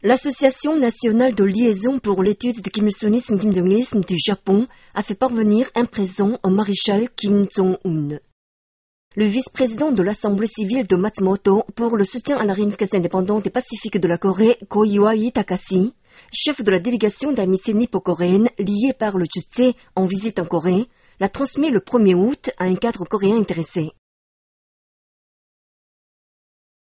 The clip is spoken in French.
L'Association nationale de liaison pour l'étude du Kim Il-sungisme, Kim Jong-ilisme du Japon a fait parvenir un présent au maréchal Kim Jong-un. Le vice-président de l'Assemblée civile de Matsumoto pour le soutien à la réunification indépendante et pacifique de la Corée, Ko Iwai Takashi, chef de la délégation d'amitié nippo-coréenne liée par le Juche en visite en Corée, l'a transmis le 1er août à un cadre coréen intéressé.